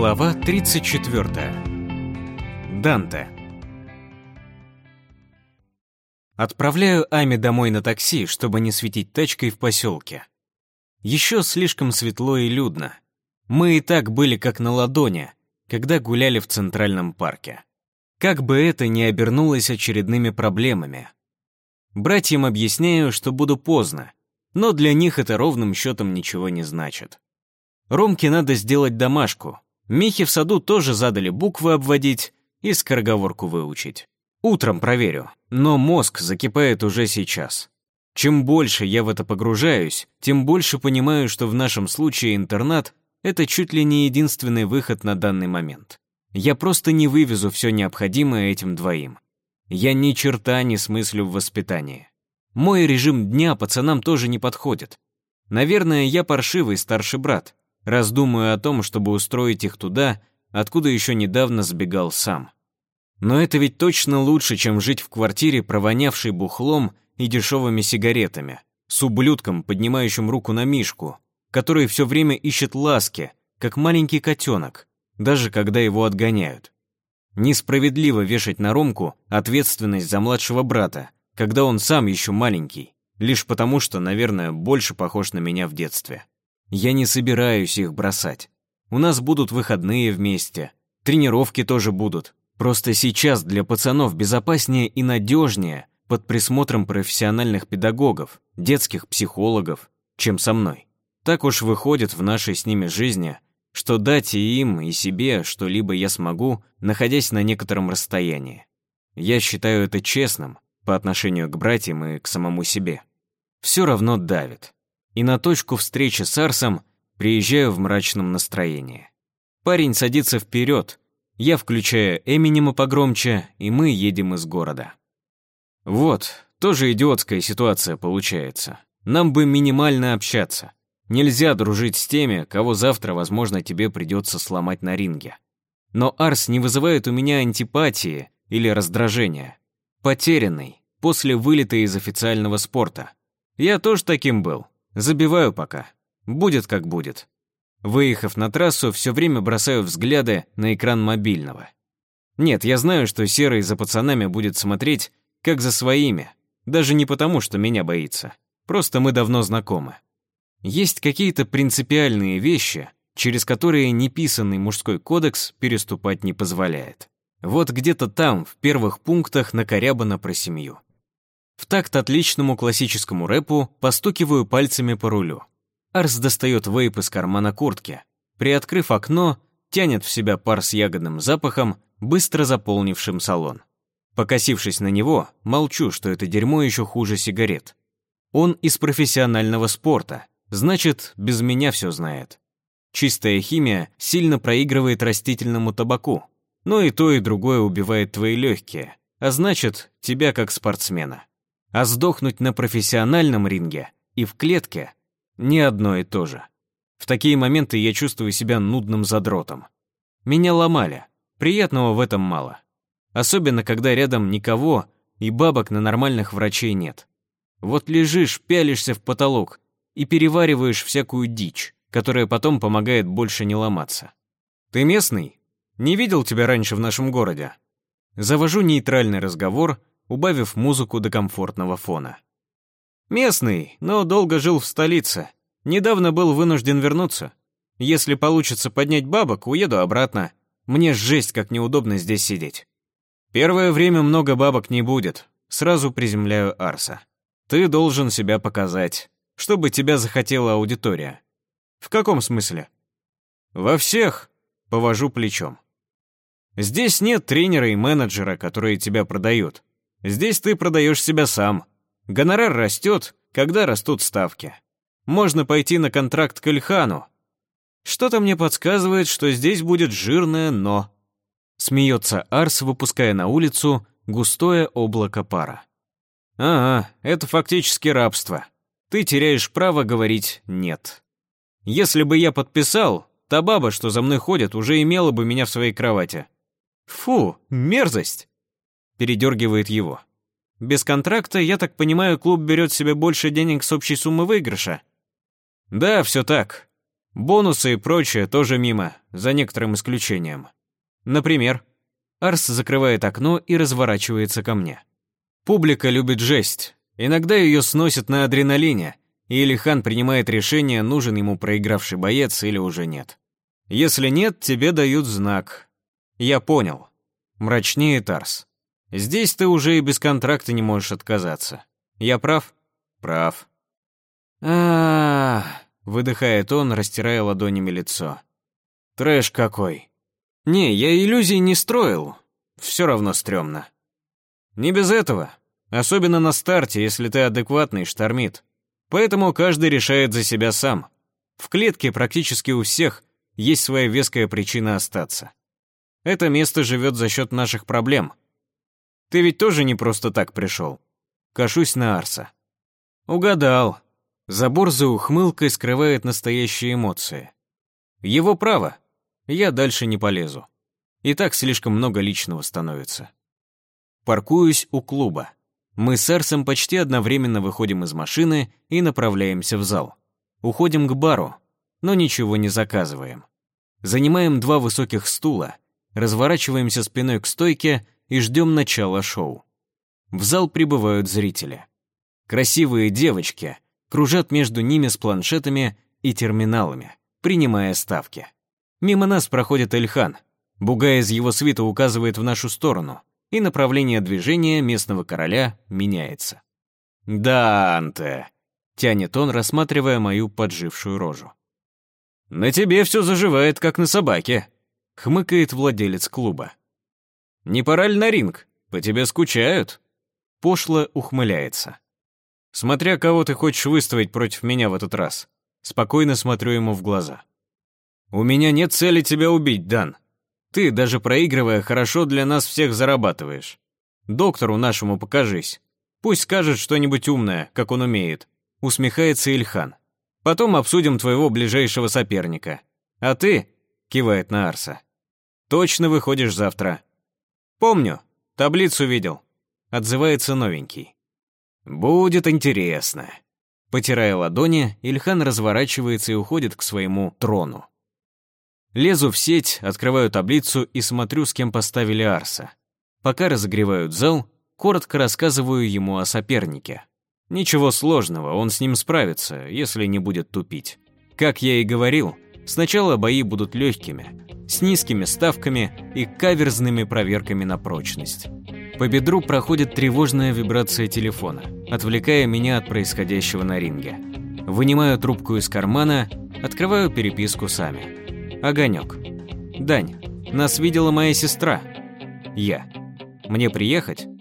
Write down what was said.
Глава 34. Данте. Отправляю Ами домой на такси, чтобы не светить тачкой в поселке. Еще слишком светло и людно. Мы и так были как на ладони, когда гуляли в Центральном парке. Как бы это ни обернулось очередными проблемами. Братьям объясняю, что буду поздно, но для них это ровным счетом ничего не значит. Ромке надо сделать домашку. Михе в саду тоже задали буквы обводить и скороговорку выучить. Утром проверю, но мозг закипает уже сейчас. Чем больше я в это погружаюсь, тем больше понимаю, что в нашем случае интернат — это чуть ли не единственный выход на данный момент. Я просто не вывезу все необходимое этим двоим. Я ни черта не смыслю в воспитании. Мой режим дня пацанам тоже не подходит. Наверное, я паршивый старший брат, раз думаю о том, чтобы устроить их туда, откуда еще недавно сбегал сам. Но это ведь точно лучше, чем жить в квартире, провонявшей бухлом и дешевыми сигаретами, с ублюдком, поднимающим руку на Мишку, который все время ищет ласки, как маленький котенок, даже когда его отгоняют. Несправедливо вешать на Ромку ответственность за младшего брата, когда он сам еще маленький, лишь потому что, наверное, больше похож на меня в детстве. Я не собираюсь их бросать. У нас будут выходные вместе, тренировки тоже будут. Просто сейчас для пацанов безопаснее и надежнее под присмотром профессиональных педагогов, детских психологов, чем со мной. Так уж выходит в нашей с ними жизни, что дать и им, и себе что-либо я смогу, находясь на некотором расстоянии. Я считаю это честным по отношению к братьям и к самому себе. Все равно давит. И на точку встречи с Арсом приезжаю в мрачном настроении. Парень садится вперед, я включаю Эминема погромче, и мы едем из города. Вот, тоже идиотская ситуация получается. Нам бы минимально общаться. Нельзя дружить с теми, кого завтра, возможно, тебе придется сломать на ринге. Но Арс не вызывает у меня антипатии или раздражения. Потерянный, после вылета из официального спорта. Я тоже таким был. Забиваю пока. Будет как будет. Выехав на трассу, все время бросаю взгляды на экран мобильного. Нет, я знаю, что Серый за пацанами будет смотреть, как за своими. Даже не потому, что меня боится. Просто мы давно знакомы. Есть какие-то принципиальные вещи, через которые неписанный мужской кодекс переступать не позволяет. Вот где-то там, в первых пунктах, накорябано про семью. В такт отличному классическому рэпу постукиваю пальцами по рулю. Арс достает вейп из кармана куртки. Приоткрыв окно, тянет в себя пар с ягодным запахом, быстро заполнившим салон. Покосившись на него, молчу, что это дерьмо еще хуже сигарет. Он из профессионального спорта, значит, без меня все знает. Чистая химия сильно проигрывает растительному табаку, но и то, и другое убивает твои легкие, а значит, тебя как спортсмена. А сдохнуть на профессиональном ринге и в клетке — не одно и то же. В такие моменты я чувствую себя нудным задротом. Меня ломали, приятного в этом мало. Особенно, когда рядом никого и бабок на нормальных врачей нет. Вот лежишь, пялишься в потолок и перевариваешь всякую дичь, которая потом помогает больше не ломаться. «Ты местный? Не видел тебя раньше в нашем городе?» Завожу нейтральный разговор, убавив музыку до комфортного фона. «Местный, но долго жил в столице. Недавно был вынужден вернуться. Если получится поднять бабок, уеду обратно. Мне жесть как неудобно здесь сидеть. Первое время много бабок не будет. Сразу приземляю Арса. Ты должен себя показать, чтобы тебя захотела аудитория». «В каком смысле?» «Во всех», — повожу плечом. «Здесь нет тренера и менеджера, которые тебя продают. Здесь ты продаешь себя сам. Гонорар растет, когда растут ставки. Можно пойти на контракт к Ильхану. Что-то мне подсказывает, что здесь будет жирное «но». Смеется Арс, выпуская на улицу густое облако пара. «Ага, это фактически рабство. Ты теряешь право говорить «нет». Если бы я подписал, та баба, что за мной ходит, уже имела бы меня в своей кровати». «Фу, мерзость!» Передергивает его. «Без контракта, я так понимаю, клуб берет себе больше денег с общей суммы выигрыша?» «Да, все так. Бонусы и прочее тоже мимо, за некоторым исключением. Например, Арс закрывает окно и разворачивается ко мне. Публика любит жесть. Иногда ее сносит на адреналине, и Ильхан принимает решение, нужен ему проигравший боец или уже нет. Если нет, тебе дают знак. Я понял. Мрачнеет Арс. Здесь ты уже и без контракта не можешь отказаться. Я прав? Прав. Выдыхает он, растирая ладонями лицо. Трэш какой. Не, я иллюзий не строил. Все равно стрёмно. Не без этого. Особенно на старте, если ты адекватный, штормит. Поэтому каждый решает за себя сам. В клетке практически у всех есть своя веская причина остаться. Это место живет за счет наших проблем. Ты ведь тоже не просто так пришел. Кашусь на Арса. Угадал. Забор за ухмылкой скрывает настоящие эмоции. Его право. Я дальше не полезу. И так слишком много личного становится. Паркуюсь у клуба. Мы с Арсом почти одновременно выходим из машины и направляемся в зал. Уходим к бару, но ничего не заказываем. Занимаем 2 высоких стула, разворачиваемся спиной к стойке и ждем начала шоу. В зал прибывают зрители. Красивые девочки кружат между ними с планшетами и терминалами, принимая ставки. Мимо нас проходит Ильхан. Бугай из его свита указывает в нашу сторону, и направление движения местного короля меняется. «Да, Анте», — тянет он, рассматривая мою поджившую рожу. «На тебе все заживает, как на собаке», — хмыкает владелец клуба. «Не пора ли на ринг? По тебе скучают?» Пошло ухмыляется. «Смотря кого ты хочешь выставить против меня в этот раз». Спокойно смотрю ему в глаза. «У меня нет цели тебя убить, Дан. Ты, даже проигрывая, хорошо для нас всех зарабатываешь. Доктору нашему покажись. Пусть скажет что-нибудь умное, как он умеет». Усмехается Ильхан. «Потом обсудим твоего ближайшего соперника. А ты», — кивает на Арса, — «точно выходишь завтра». «Помню, таблицу видел», — отзывается новенький. «Будет интересно». Потирая ладони, Ильхан разворачивается и уходит к своему трону. Лезу в сеть, открываю таблицу и смотрю, с кем поставили Арса. Пока разогревают зал, коротко рассказываю ему о сопернике. Ничего сложного, он с ним справится, если не будет тупить. Как я и говорил, сначала бои будут легкими, с низкими ставками и каверзными проверками на прочность. По бедру проходит тревожная вибрация телефона, отвлекая меня от происходящего на ринге. Вынимаю трубку из кармана, открываю переписку с Ами. Огонек. «Дань, нас видела моя сестра». Я. «Мне приехать?»